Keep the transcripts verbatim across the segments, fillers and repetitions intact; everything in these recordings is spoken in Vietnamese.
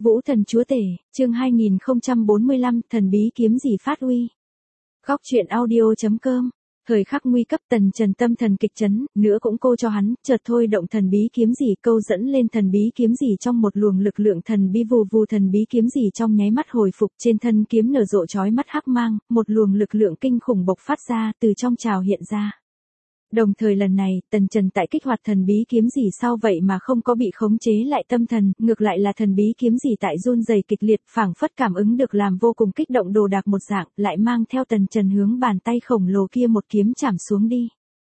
Vũ thần chúa tể, chương hai nghìn không trăm bốn mươi lăm, thần bí kiếm gì phát uy. Góc truyện audio.com. Thời khắc nguy cấp Tần Trần tâm thần kịch chấn, nữa cũng cô cho hắn, chợt thôi động thần bí kiếm gì câu dẫn lên thần bí kiếm gì trong một luồng lực lượng thần bí vù vù thần bí kiếm gì trong nháy mắt hồi phục trên thân kiếm nở rộ chói mắt hắc mang, một luồng lực lượng kinh khủng bộc phát ra từ trong trào hiện ra. Đồng thời lần này, Tần Trần tại kích hoạt thần bí kiếm gì sau vậy mà không có bị khống chế lại tâm thần, ngược lại là thần bí kiếm gì tại run rẩy kịch liệt, phảng phất cảm ứng được làm vô cùng kích động đồ đạc một dạng, lại mang theo Tần Trần hướng bàn tay khổng lồ kia một kiếm chạm xuống đi.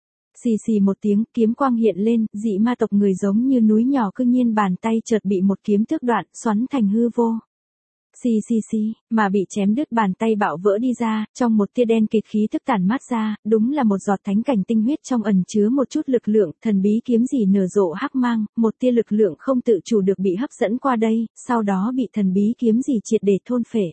Xì xì một tiếng, kiếm quang hiện lên, dị ma tộc người giống như núi nhỏ cư nhiên bàn tay chợt bị một kiếm tước đoạn, xoắn thành hư vô. Xì xì xì, mà bị chém đứt bàn tay bạo vỡ đi ra, trong một tia đen kịt khí tức tản mát ra, đúng là một giọt thánh cảnh tinh huyết trong ẩn chứa một chút lực lượng, thần bí kiếm gì nở rộ hắc mang, một tia lực lượng không tự chủ được bị hấp dẫn qua đây, sau đó bị thần bí kiếm gì triệt để thôn phệ.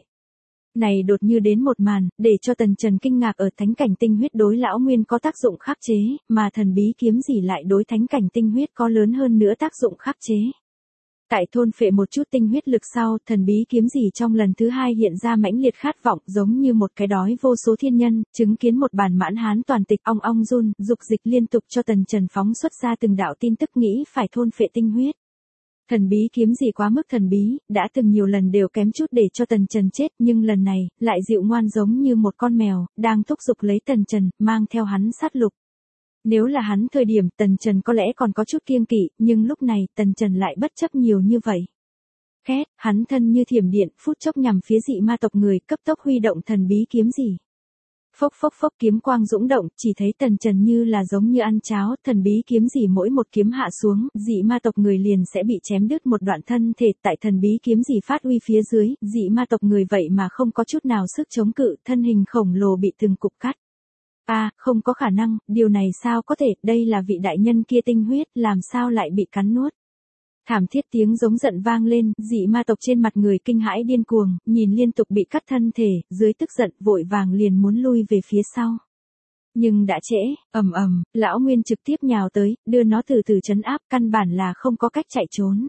Này đột như đến một màn, để cho Tần Trần kinh ngạc ở thánh cảnh tinh huyết đối lão nguyên có tác dụng khắc chế, mà thần bí kiếm gì lại đối thánh cảnh tinh huyết có lớn hơn nữa tác dụng khắc chế. Tại thôn phệ một chút tinh huyết lực sau, thần bí kiếm gì trong lần thứ hai hiện ra mãnh liệt khát vọng giống như một cái đói vô số thiên nhân, chứng kiến một bản mãn hán toàn tịch ong ong run, dục dịch liên tục cho Tần Trần phóng xuất ra từng đạo tin tức nghĩ phải thôn phệ tinh huyết. Thần bí kiếm gì quá mức thần bí, đã từng nhiều lần đều kém chút để cho Tần Trần chết, nhưng lần này, lại dịu ngoan giống như một con mèo, đang thúc giục lấy Tần Trần, mang theo hắn sát lục. Nếu là hắn thời điểm Tần Trần có lẽ còn có chút kiêng kỵ, nhưng lúc này Tần Trần lại bất chấp nhiều như vậy. Két, hắn thân như thiểm điện, phút chốc nhằm phía dị ma tộc người, cấp tốc huy động thần bí kiếm gì. Phốc phốc phốc kiếm quang dũng động, chỉ thấy Tần Trần như là giống như ăn cháo, thần bí kiếm gì mỗi một kiếm hạ xuống, dị ma tộc người liền sẽ bị chém đứt một đoạn thân thể, tại thần bí kiếm gì phát uy phía dưới, dị ma tộc người vậy mà không có chút nào sức chống cự, thân hình khổng lồ bị từng cục cắt. À, không có khả năng, điều này sao có thể, đây là vị đại nhân kia tinh huyết, làm sao lại bị cắn nuốt. Thảm thiết tiếng giống giận vang lên, dị ma tộc trên mặt người kinh hãi điên cuồng, nhìn liên tục bị cắt thân thể, dưới tức giận vội vàng liền muốn lui về phía sau. Nhưng đã trễ, ầm ầm, lão Nguyên trực tiếp nhào tới, đưa nó từ từ trấn áp, căn bản là không có cách chạy trốn.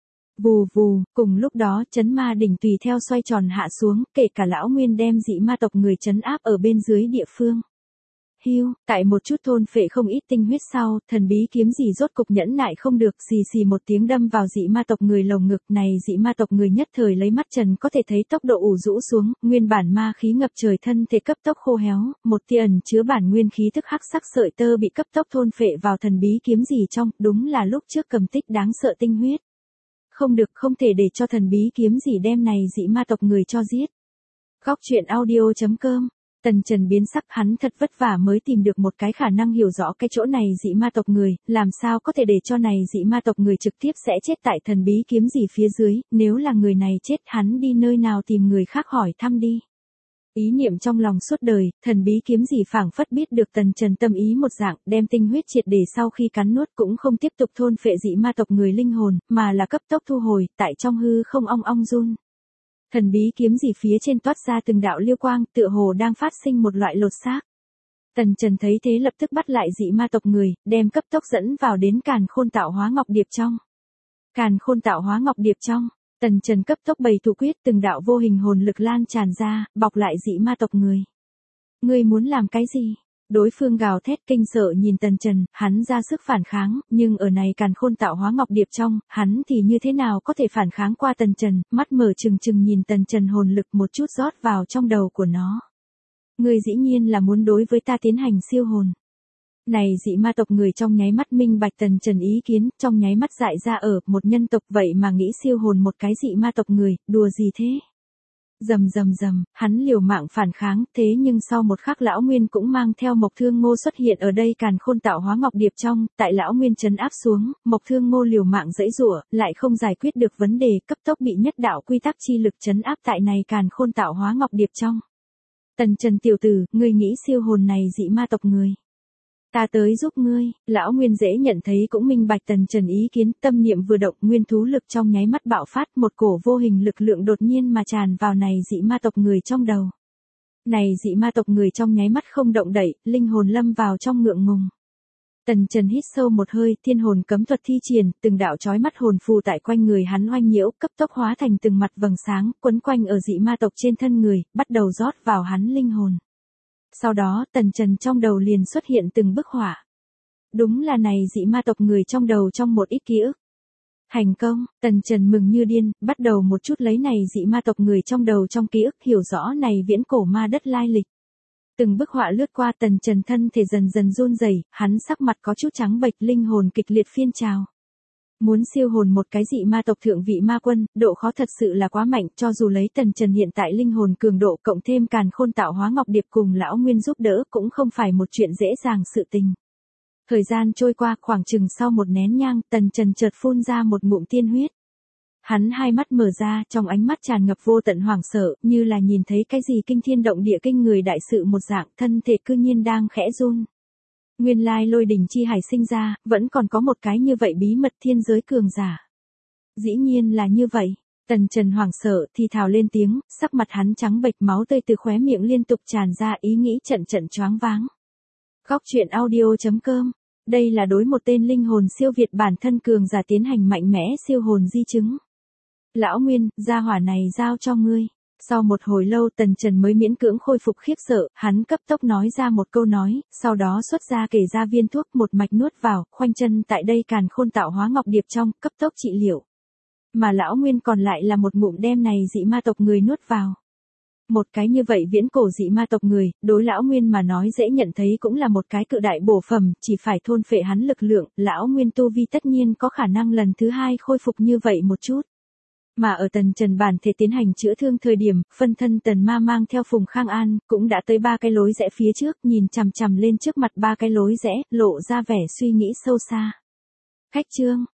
Vù vù, cùng lúc đó chấn ma đỉnh tùy theo xoay tròn hạ xuống, kể cả lão Nguyên đem dị ma tộc người trấn áp ở bên dưới địa phương. Hiu, tại một chút thôn phệ không ít tinh huyết sau, thần bí kiếm gì rốt cục nhẫn nại không được, xì xì một tiếng đâm vào dị ma tộc người lồng ngực này, dị ma tộc người nhất thời lấy mắt trần có thể thấy tốc độ ủ rũ xuống, nguyên bản ma khí ngập trời thân thể cấp tốc khô héo, một tia ẩn chứa bản nguyên khí tức hắc sắc sợi tơ bị cấp tốc thôn phệ vào thần bí kiếm gì trong, đúng là lúc trước cầm tích đáng sợ tinh huyết. Không được, không thể để cho thần bí kiếm gì đem này dị ma tộc người cho giết. Góc truyện audio.com. Tần Trần biến sắc, hắn thật vất vả mới tìm được một cái khả năng hiểu rõ cái chỗ này dị ma tộc người, làm sao có thể để cho này dị ma tộc người trực tiếp sẽ chết tại thần bí kiếm gì phía dưới, nếu là người này chết hắn đi nơi nào tìm người khác hỏi thăm đi. Ý niệm trong lòng suốt đời, thần bí kiếm gì phảng phất biết được Tần Trần tâm ý một dạng, đem tinh huyết triệt để sau khi cắn nuốt cũng không tiếp tục thôn phệ dị ma tộc người linh hồn, mà là cấp tốc thu hồi, tại trong hư không ong ong run. Thần bí kiếm gì phía trên toát ra từng đạo liêu quang, tựa hồ đang phát sinh một loại lột xác. Tần Trần thấy thế lập tức bắt lại dị ma tộc người, đem cấp tốc dẫn vào đến càn khôn tạo hóa ngọc điệp trong. Càn khôn tạo hóa ngọc điệp trong, Tần Trần cấp tốc bày thủ quyết, từng đạo vô hình hồn lực lan tràn ra, bọc lại dị ma tộc người. Ngươi muốn làm cái gì? Đối phương gào thét kinh sợ nhìn Tần Trần, hắn ra sức phản kháng, nhưng ở này càn khôn tạo hóa ngọc điệp trong, hắn thì như thế nào có thể phản kháng qua Tần Trần, mắt mở trừng trừng nhìn Tần Trần hồn lực một chút rót vào trong đầu của nó. Ngươi dĩ nhiên là muốn đối với ta tiến hành siêu hồn. Này dị ma tộc người trong nháy mắt minh bạch Tần Trần ý kiến, trong nháy mắt dại ra ở, một nhân tộc vậy mà nghĩ siêu hồn một cái dị ma tộc người, đùa gì thế? Rầm rầm rầm, hắn liều mạng phản kháng, thế nhưng sau một khắc lão Nguyên cũng mang theo Mộc Thương Ngô xuất hiện ở đây càn khôn tạo hóa ngọc điệp trong, tại lão Nguyên trấn áp xuống, Mộc Thương Ngô liều mạng giãy giụa, lại không giải quyết được vấn đề, cấp tốc bị nhất đạo quy tắc chi lực trấn áp tại này càn khôn tạo hóa ngọc điệp trong. Tần Trần tiểu tử, ngươi nghĩ siêu hồn này dị ma tộc người. Ta tới giúp ngươi, lão Nguyên dễ nhận thấy cũng minh bạch Tần Trần ý kiến, tâm niệm vừa động, nguyên thú lực trong nháy mắt bạo phát, một cổ vô hình lực lượng đột nhiên mà tràn vào này dị ma tộc người trong đầu. Này dị ma tộc người trong nháy mắt không động đậy, linh hồn lâm vào trong ngượng ngùng. Tần Trần hít sâu một hơi, thiên hồn cấm thuật thi triển, từng đạo chói mắt hồn phù tại quanh người hắn oanh nhiễu, cấp tốc hóa thành từng mặt vầng sáng, quấn quanh ở dị ma tộc trên thân người, bắt đầu rót vào hắn linh hồn. Sau đó, Tần Trần trong đầu liền xuất hiện từng bức họa. Đúng là này dị ma tộc người trong đầu trong một ít ký ức. Thành công, Tần Trần mừng như điên, bắt đầu một chút lấy này dị ma tộc người trong đầu trong ký ức hiểu rõ này viễn cổ ma đất lai lịch. Từng bức họa lướt qua Tần Trần thân thể dần dần run rẩy, hắn sắc mặt có chút trắng bệch, linh hồn kịch liệt phiên trào. Muốn siêu hồn một cái dị ma tộc thượng vị ma quân, độ khó thật sự là quá mạnh, cho dù lấy Tần Trần hiện tại linh hồn cường độ cộng thêm càn khôn tạo hóa ngọc điệp cùng lão nguyên giúp đỡ cũng không phải một chuyện dễ dàng sự tình. Thời gian trôi qua khoảng chừng sau một nén nhang, Tần Trần chợt phun ra một ngụm tiên huyết. Hắn hai mắt mở ra, trong ánh mắt tràn ngập vô tận hoảng sợ, như là nhìn thấy cái gì kinh thiên động địa kinh người đại sự một dạng, thân thể cư nhiên đang khẽ run. Nguyên lai lôi đình chi hải sinh ra, vẫn còn có một cái như vậy bí mật thiên giới cường giả. Dĩ nhiên là như vậy. Tần Trần hoảng sợ thì thào lên tiếng, sắc mặt hắn trắng bệch, máu tươi từ khóe miệng liên tục tràn ra, ý nghĩ trận trận choáng váng. Góc truyện audio chấm com. Đây là đối một tên linh hồn siêu việt bản thân cường giả tiến hành mạnh mẽ siêu hồn di chứng. Lão Nguyên, gia hỏa này giao cho ngươi. Sau một hồi lâu Tần Trần mới miễn cưỡng khôi phục khiếp sợ, hắn cấp tốc nói ra một câu nói, sau đó xuất ra kể ra viên thuốc một mạch nuốt vào, khoanh chân tại đây càn khôn tạo hóa ngọc điệp trong, cấp tốc trị liệu. Mà lão Nguyên còn lại là một ngụm đem này dị ma tộc người nuốt vào. Một cái như vậy viễn cổ dị ma tộc người, đối lão Nguyên mà nói dễ nhận thấy cũng là một cái cự đại bổ phẩm, chỉ phải thôn phệ hắn lực lượng, lão Nguyên tu vi tất nhiên có khả năng lần thứ hai khôi phục như vậy một chút. Mà ở Tần Trần bản thể tiến hành chữa thương thời điểm, phân thân Tần Ma mang theo Phùng Khang An, cũng đã tới ba cái lối rẽ phía trước, nhìn chằm chằm lên trước mặt ba cái lối rẽ, lộ ra vẻ suy nghĩ sâu xa. Khách trương,